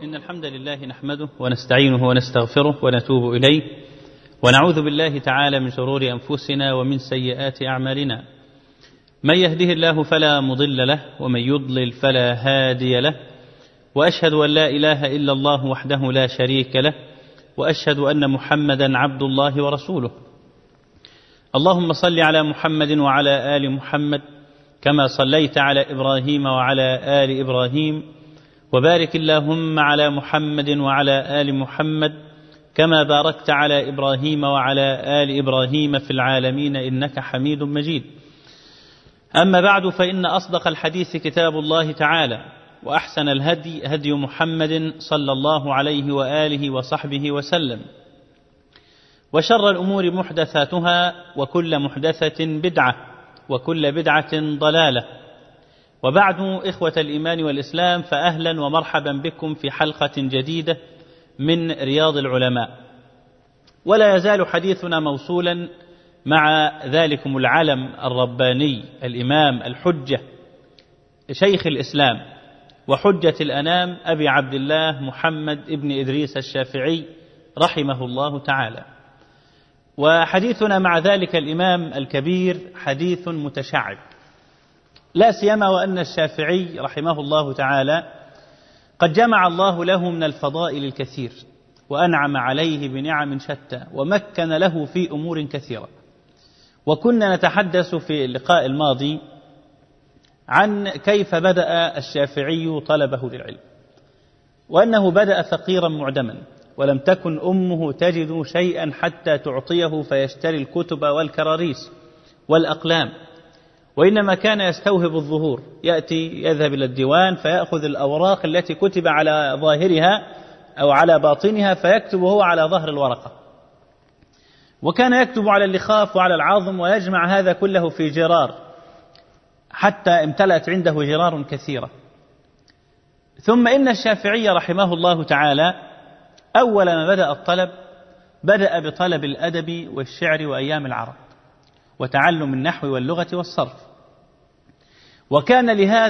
إن الحمد لله نحمده ونستعينه ونستغفره ونتوب إليه ونعوذ بالله تعالى من شرور أنفسنا ومن سيئات أعمالنا. من يهده الله فلا مضل له ومن يضلل فلا هادي له، وأشهد أن لا إله إلا الله وحده لا شريك له، وأشهد أن محمدا عبد الله ورسوله. اللهم صل على محمد وعلى آل محمد كما صليت على إبراهيم وعلى آل إبراهيم، وبارك اللهم على محمد وعلى آل محمد كما باركت على إبراهيم وعلى آل إبراهيم في العالمين إنك حميد مجيد. أما بعد، فإن أصدق الحديث كتاب الله تعالى، وأحسن الهدي هدي محمد صلى الله عليه وآله وصحبه وسلم، وشر الأمور محدثاتها، وكل محدثة بدعة، وكل بدعة ضلالة. وبعد، إخوة الإيمان والإسلام، فأهلا ومرحبا بكم في حلقة جديدة من رياض العلماء. ولا يزال حديثنا موصولا مع ذلكم العلم الرباني، الإمام الحجة، شيخ الإسلام وحجة الأنام، أبي عبد الله محمد ابن إدريس الشافعي رحمه الله تعالى. وحديثنا مع ذلك الإمام الكبير حديث متشعب، لا سيما وأن الشافعي رحمه الله تعالى قد جمع الله له من الفضائل الكثير، وأنعم عليه بنعم شتى، ومكن له في أمور كثيرة. وكنا نتحدث في اللقاء الماضي عن كيف بدأ الشافعي طلبه للعلم، وأنه بدأ فقيرا معدما، ولم تكن أمه تجد شيئا حتى تعطيه فيشتري الكتب والكراريس والأقلام، وإنما كان يستوهب الظهور، يأتي يذهب إلى الديوان فيأخذ الأوراق التي كتب على ظاهرها أو على باطنها فيكتب هو على ظهر الورقة، وكان يكتب على اللخاف وعلى العظم، ويجمع هذا كله في جرار حتى امتلأت عنده جرار كثيرة. ثم إن الشافعي رحمه الله تعالى أول ما بدأ الطلب بدأ بطلب الأدب والشعر وأيام العرب وتعلم النحو واللغة والصرف. وكان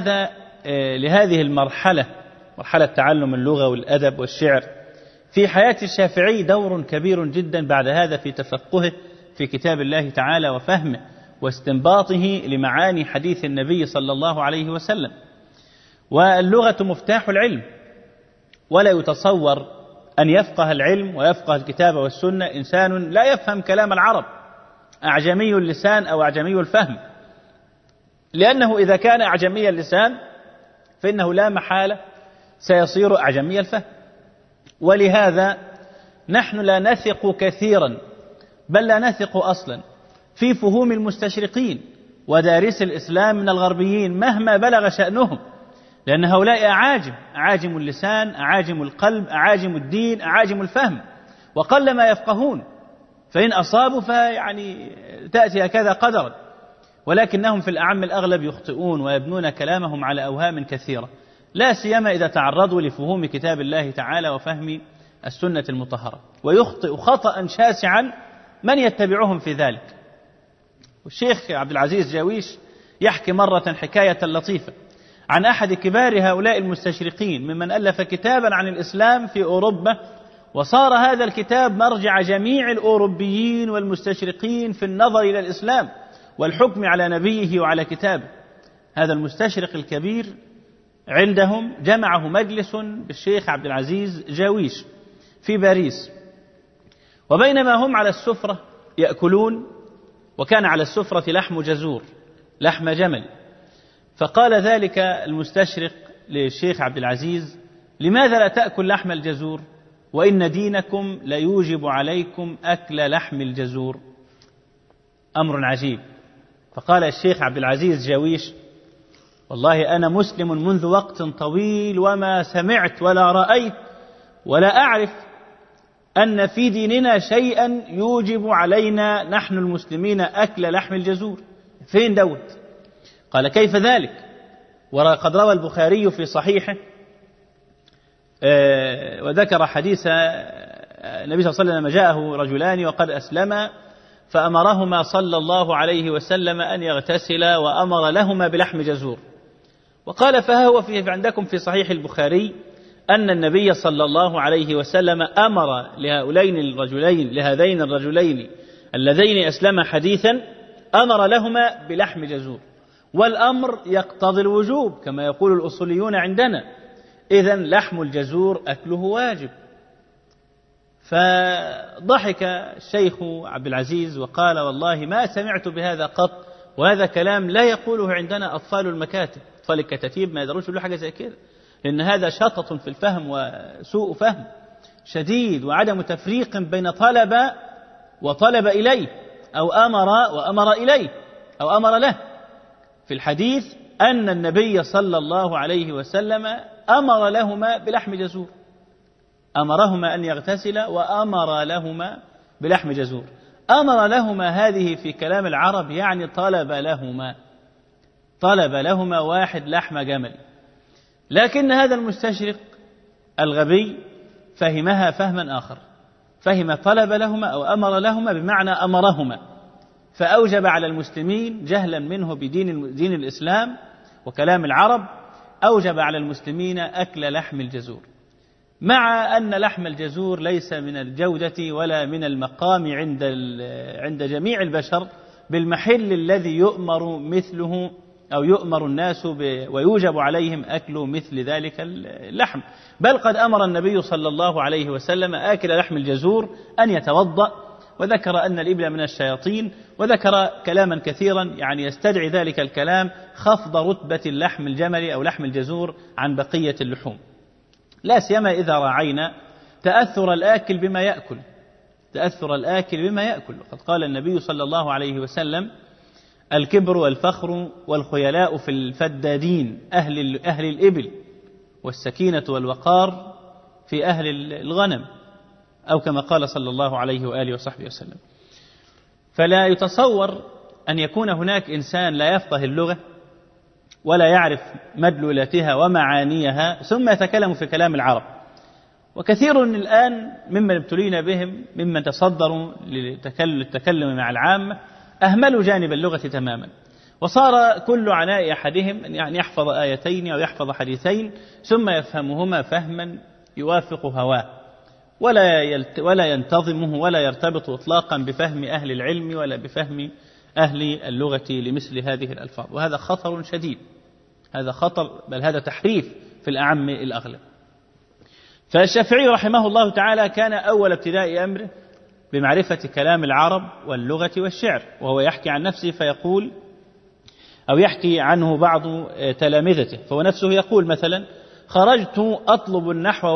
لهذه المرحلة، مرحلة تعلم اللغة والأدب والشعر، في حياة الشافعي دور كبير جدا بعد هذا في تفقهه في كتاب الله تعالى وفهمه واستنباطه لمعاني حديث النبي صلى الله عليه وسلم. واللغة مفتاح العلم، ولا يتصور أن يفقه العلم ويفقه الكتاب والسنة إنسان لا يفهم كلام العرب، أعجمي اللسان أو أعجمي الفهم، لأنه إذا كان أعجمي اللسان فإنه لا محالة سيصير أعجمي الفهم. ولهذا نحن لا نثق كثيرا، بل لا نثق أصلا في فهوم المستشرقين ودارس الإسلام من الغربيين مهما بلغ شأنهم، لأن هؤلاء أعاجم اللسان، أعاجم القلب، أعاجم الدين، أعاجم الفهم، وقل ما يفقهون، فإن أصابوا فيعني تأتي هكذا قدرا، ولكنهم في الأعم الأغلب يخطئون ويبنون كلامهم على أوهام كثيرة، لا سيما إذا تعرضوا لفهوم كتاب الله تعالى وفهم السنة المطهرة، ويخطئ خطأ شاسعا من يتبعهم في ذلك. والشيخ عبد العزيز جاويش يحكي مرة حكاية لطيفة عن أحد كبار هؤلاء المستشرقين ممن ألف كتابا عن الإسلام في أوروبا، وصار هذا الكتاب مرجع جميع الأوروبيين والمستشرقين في النظر إلى الإسلام والحكم على نبيه وعلى كتابه. هذا المستشرق الكبير عندهم جمعه مجلس بالشيخ عبد العزيز جاويش في باريس، وبينما هم على السفرة يأكلون، وكان على السفرة لحم جزور، لحم جمل، فقال ذلك المستشرق للشيخ عبد العزيز: لماذا لا تأكل لحم الجزور وإن دينكم ليوجب عليكم أكل لحم الجزور؟ أمر عجيب. فقال الشيخ عبد العزيز جاويش: والله أنا مسلم منذ وقت طويل، وما سمعت ولا رأيت ولا أعرف أن في ديننا شيئا يوجب علينا نحن المسلمين أكل لحم الجزور. فين دوت؟ قال: كيف ذلك؟ وقد روى البخاري في صحيحه وذكر حديث النبي صلى الله عليه وسلم: جاءه رجلان وقد أسلما فأمرهما صلى الله عليه وسلم أن يغتسلا وأمر لهما بلحم جزور. وقال: فها هو عندكم في صحيح البخاري أن النبي صلى الله عليه وسلم أمر لهذين الرجلين اللذين أسلما حديثا، أمر لهما بلحم جزور، والأمر يقتضي الوجوب كما يقول الأصوليون عندنا، إذن لحم الجزور أكله واجب. فضحك الشيخ عبد العزيز وقال: والله ما سمعت بهذا قط، وهذا كلام لا يقوله عندنا أطفال المكاتب، أطفال الكتاتيب ما يدروش له حاجة زي كده، لأن هذا شطط في الفهم وسوء فهم شديد وعدم تفريق بين طلب وطلب إليه، أو أمر وأمر إليه أو أمر له. في الحديث أن النبي صلى الله عليه وسلم أمر لهما بلحم جزور، أمرهما أن يغتسلا وأمر لهما بلحم جزور. أمر لهما هذه في كلام العرب يعني طلب لهما واحد لحم جمل، لكن هذا المستشرق الغبي فهمها فهما آخر، فهم طلب لهما أو أمر لهما بمعنى أمرهما، فأوجب على المسلمين جهلا منه بدين الإسلام وكلام العرب، أوجب على المسلمين أكل لحم الجزور، مع أن لحم الجزور ليس من الجودة ولا من المقام عند جميع البشر بالمحل الذي يؤمر مثله أو يؤمر الناس ويوجب عليهم أكل مثل ذلك اللحم. بل قد أمر النبي صلى الله عليه وسلم آكل لحم الجزور أن يتوضأ، وذكر أن الإبل من الشياطين، وذكر كلاما كثيرا يعني يستدعي ذلك الكلام خفض رتبة اللحم الجمل أو لحم الجزور عن بقية اللحوم، لا سيما إذا راعينا تأثر الآكل بما يأكل. وقد قال النبي صلى الله عليه وسلم: الكبر والفخر والخيلاء في الفدادين أهل الإبل، والسكينة والوقار في أهل الغنم، أو كما قال صلى الله عليه وآله وصحبه وسلم. فلا يتصور أن يكون هناك إنسان لا يفقه اللغة ولا يعرف مدلولاتها ومعانيها ثم يتكلم في كلام العرب. وكثير الآن ممن ابتلينا بهم ممن تصدروا للتكلم مع العامة أهملوا جانب اللغة تماما، وصار كل عناء أحدهم أن يعني يحفظ آيتين أو يحفظ حديثين ثم يفهمهما فهما يوافق هواه، ولا ينتظمه ولا يرتبط إطلاقا بفهم أهل العلم ولا بفهم أهل اللغة لمثل هذه الألفاظ. وهذا خطر شديد، هذا خطر، بل هذا تحريف في الأعم الأغلب. فالشافعي رحمه الله تعالى كان أول ابتداء أمره بمعرفة كلام العرب واللغة والشعر، وهو يحكي عن نفسه فيقول، أو يحكي عنه بعض تلامذته، فهو نفسه يقول مثلا: خرجت أطلب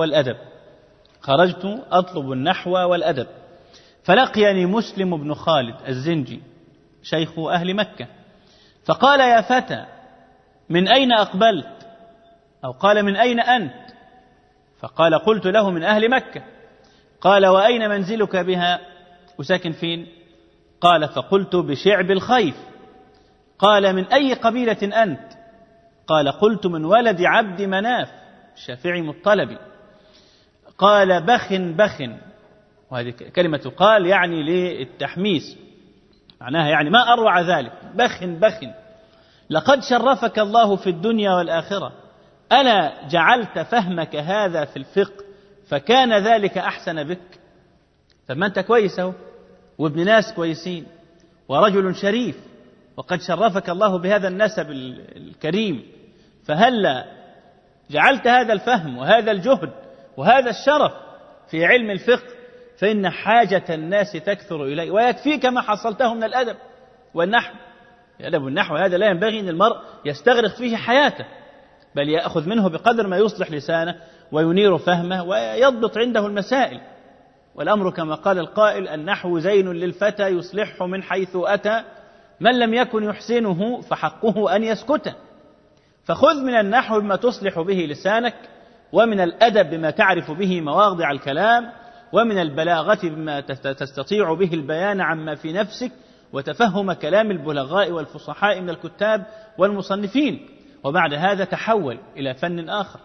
النحو والأدب فلقيني مسلم بن خالد الزنجي شيخ أهل مكة، فقال: يا فتى، من أين أقبلت؟ أو قال: من أين أنت؟ فقال: قلت له: من أهل مكة. قال: وأين منزلك بها؟ وساكن فين؟ قال: فقلت: بشعب الخيف. قال: من أي قبيلة أنت؟ قال: قلت: من ولد عبد مناف الشافعي مطلبي. قال: بخ، وهذه كلمة قال يعني للتحميس، معناها يعني ما أروع ذلك، بخ، لقد شرفك الله في الدنيا والآخرة، ألا جعلت فهمك هذا في الفقه فكان ذلك أحسن بك؟ فما أنت كويس أهو، وابن ناس كويسين، ورجل شريف، وقد شرفك الله بهذا النسب الكريم، فهلا جعلت هذا الفهم وهذا الجهد وهذا الشرف في علم الفقه، فإن حاجة الناس تكثر إليه، ويكفيك ما حصلته من الأدب والنحو. الأدب والنحو هذا لا ينبغي أن المرء يستغرق فيه حياته، بل يأخذ منه بقدر ما يصلح لسانه وينير فهمه ويضبط عنده المسائل. والأمر كما قال القائل: النحو زين للفتى يصلحه من حيث أتى، من لم يكن يحسنه فحقه أن يسكت. فخذ من النحو بما تصلح به لسانك، ومن الأدب بما تعرف به مواضع الكلام، ومن البلاغة بما تستطيع به البيان عما في نفسك وتفهم كلام البلغاء والفصحاء من الكتاب والمصنفين، وبعد هذا تحول إلى فن آخر.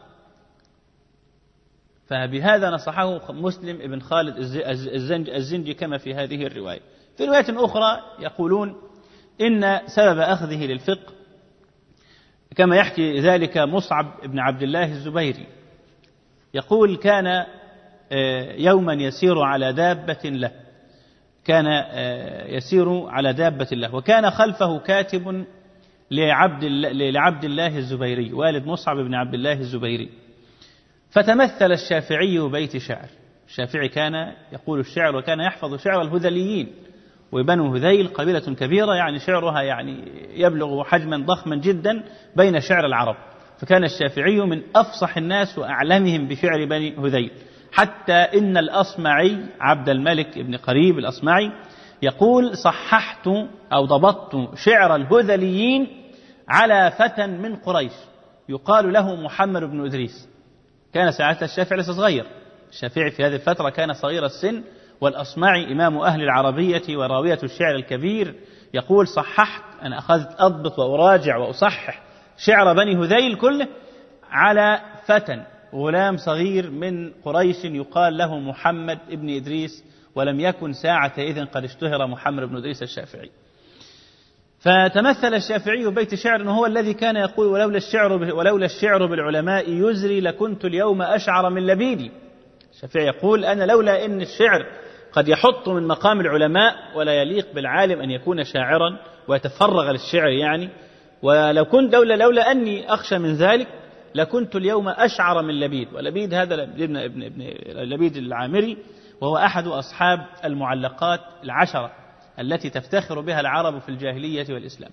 فبهذا نصحه مسلم بن خالد الزنجي كما في هذه الرواية. في رواية أخرى يقولون إن سبب أخذه للفقه كما يحكي ذلك مصعب بن عبد الله الزبيري، يقول كان يوما يسير على دابة له، كان يسير على دابة له، وكان خلفه كاتب لعبد الله الزبيري والد مصعب بن عبد الله الزبيري، فتمثل الشافعي بيت شعر. الشافعي كان يقول الشعر وكان يحفظ شعر الهذليين، وبنو هذيل قبيلة كبيرة يعني شعرها يعني يبلغ حجما ضخما جدا بين شعر العرب، فكان الشافعي من أفصح الناس وأعلمهم بشعر بني هذيل، حتى إن الأصمعي عبد الملك بن قريب الأصمعي يقول صححت أو ضبطت شعر الهذليين على فتى من قريش يقال له محمد بن إدريس. كان ساعتها الشافعي لسه صغير، الشافعي في هذه الفترة كان صغير السن، والأصمعي إمام أهل العربية وراوية الشعر الكبير يقول صححت، أنا أخذت أضبط وأراجع وأصحح شعر بني هذيل كله على فتى غلام صغير من قريش يقال له محمد بن إدريس، ولم يكن ساعة إذن قد اشتهر محمد بن إدريس الشافعي. فتمثل الشافعي بيت شعر أنه هو الذي كان يقول ولولا الشعر بالعلماء يزري لكنت اليوم أشعر من لبيدي. الشافعي يقول أنا لولا أن الشعر قد يحط من مقام العلماء ولا يليق بالعالم أن يكون شاعرا ويتفرغ للشعر يعني، ولو كنت لولا أني أخشى من ذلك لكنت اليوم أشعر من لبيد. ولبيد هذا ابن لبيد العامري، وهو أحد أصحاب المعلقات العشرة التي تفتخر بها العرب في الجاهلية والإسلام.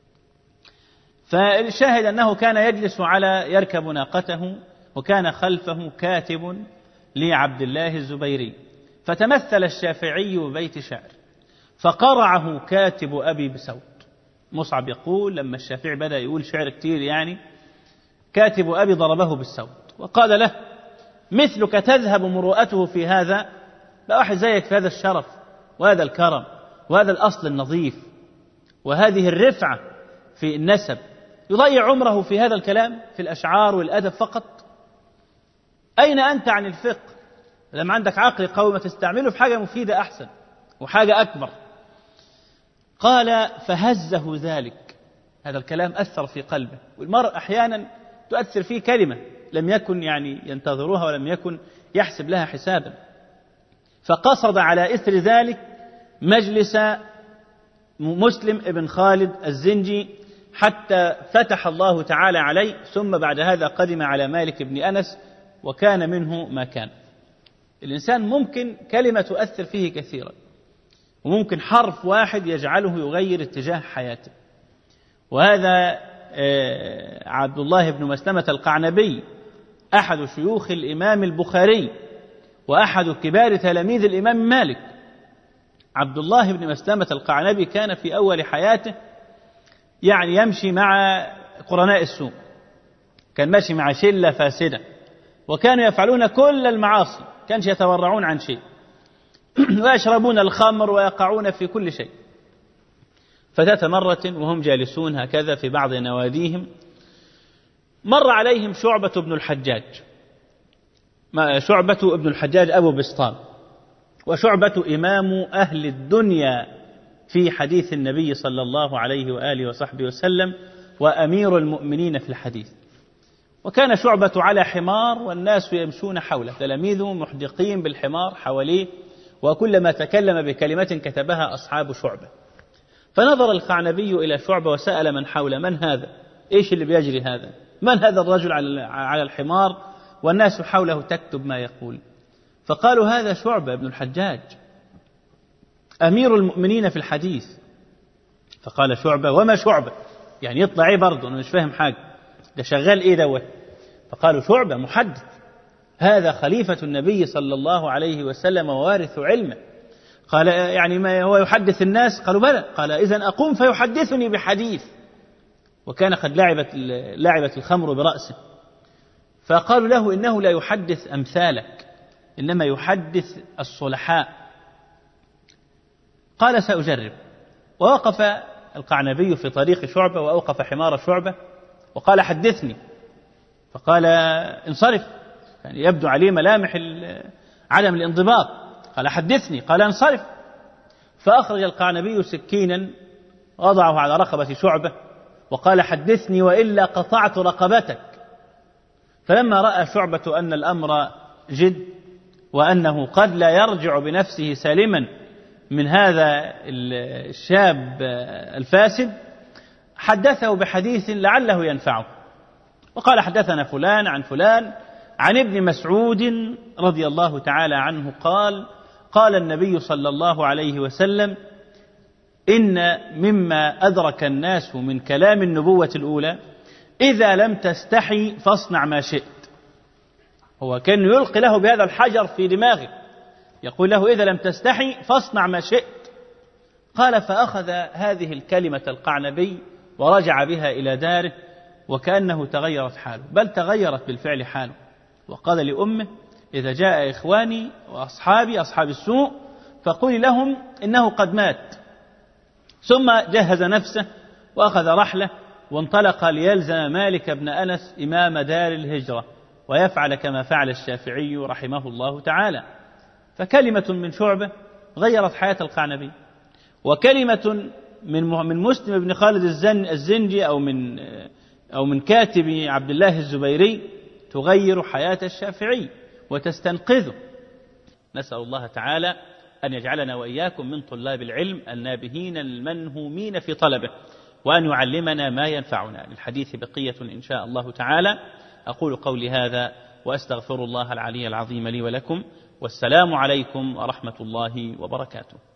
فالشاهد أنه كان يجلس يركب ناقته، وكان خلفه كاتب لعبد الله الزبيري، فتمثل الشافعي بيت شعر فقرعه كاتب أبي بسوط. مصعب يقول لما الشافعي بدأ يقول شعر كتير يعني كاتب أبي ضربه بالسوط وقال له مثلك تذهب مروءته في هذا، لا واحد زيك في هذا الشرف وهذا الكرم وهذا الأصل النظيف وهذه الرفعة في النسب يضيع عمره في هذا الكلام في الأشعار والأدب فقط؟ أين أنت عن الفقه؟ لما عندك عقل قوي ما تستعمله في حاجة مفيدة أحسن وحاجة أكبر. قال فهزه ذلك، هذا الكلام أثر في قلبه، والمرء أحيانا تؤثر فيه كلمة لم يكن يعني ينتظرها ولم يكن يحسب لها حسابا. فقصد على إثر ذلك مجلس مسلم ابن خالد الزنجي حتى فتح الله تعالى عليه، ثم بعد هذا قدم على مالك بن أنس وكان منه ما كان. الإنسان ممكن كلمة تؤثر فيه كثيرا، وممكن حرف واحد يجعله يغير اتجاه حياته. وهذا عبد الله بن مسلمة القعنبي أحد شيوخ الإمام البخاري وأحد كبار تلاميذ الإمام مالك. عبد الله بن مسلمة القعنبي كان في أول حياته يعني يمشي مع قرناء السوء، كان ماشي مع شلة فاسدة وكانوا يفعلون كل المعاصي، كانش يتورعون عن شيء ويشربون الخمر ويقعون في كل شيء. فذات مرة وهم جالسون هكذا في بعض نواديهم مر عليهم شعبة بن الحجاج أبو بسطام، وشعبة إمام أهل الدنيا في حديث النبي صلى الله عليه وآله وصحبه وسلم وأمير المؤمنين في الحديث. وكان شعبة على حمار والناس يمشون حوله، تلاميذه محدقين بالحمار حواليه، وكلما تكلم بكلمة كتبها أصحاب شعبة. فنظر القعنبي إلى شعبة وسأل من حوله من هذا؟ إيش اللي بيجري هذا؟ من هذا الرجل على الحمار والناس حوله تكتب ما يقول؟ فقالوا هذا شعبة بن الحجاج أمير المؤمنين في الحديث. فقال شعبة وما شعبة؟ يعني يطلع إيه برضه؟ أنا مش فاهم حاجة، ده شغال إيه دوت؟ فقالوا شعبة محدث، هذا خليفة النبي صلى الله عليه وسلم ووارث علمه. قال يعني ما هو يحدث الناس؟ قالوا بلى. قال إذن أقوم فيحدثني بحديث. وكان قد لعبت الخمر برأسه. فقالوا له إنه لا يحدث أمثالك، إنما يحدث الصلحاء. قال سأجرب. ووقف القعنبي في طريق شعبة وأوقف حمار شعبة وقال حدثني. فقال انصرف، يعني يبدو عليه ملامح عدم الانضباط. قال حدثني. قال انصرف. فأخرج القعنبي سكينا وضعه على رقبة شعبة وقال حدثني وإلا قطعت رقبتك. فلما رأى شعبة أن الأمر جد وأنه قد لا يرجع بنفسه سالما من هذا الشاب الفاسد حدثه بحديث لعله ينفعه، وقال: حدثنا فلان عن فلان عن ابن مسعود رضي الله تعالى عنه قال: قال النبي صلى الله عليه وسلم: إن مما أدرك الناس من كلام النبوة الأولى إذا لم تستحي فاصنع ما شئت. هو كان يلقي له بهذا الحجر في دماغه، يقول له: إذا لم تستحي فاصنع ما شئت. قال: فأخذ هذه الكلمة القعنبي ورجع بها إلى داره وكأنه تغيرت حاله، بل تغيرت بالفعل حاله، وقال لأمه: إذا جاء إخواني وأصحابي أصحاب السوء فقل لهم إنه قد مات. ثم جهز نفسه وأخذ رحله وانطلق ليلزم مالك بن أنس إمام دار الهجرة ويفعل كما فعل الشافعي رحمه الله تعالى. فكلمة من شعبة غيرت حياة القعنبي، وكلمة من مسلم بن خالد الزنجي أو من كاتب عبد الله الزبيري تغير حياة الشافعي وتستنقذه. نسأل الله تعالى أن يجعلنا وإياكم من طلاب العلم النابهين المنهومين في طلبه، وأن يعلمنا ما ينفعنا. للحديث بقية إن شاء الله تعالى. أقول قولي هذا وأستغفر الله العلي العظيم لي ولكم، والسلام عليكم ورحمة الله وبركاته.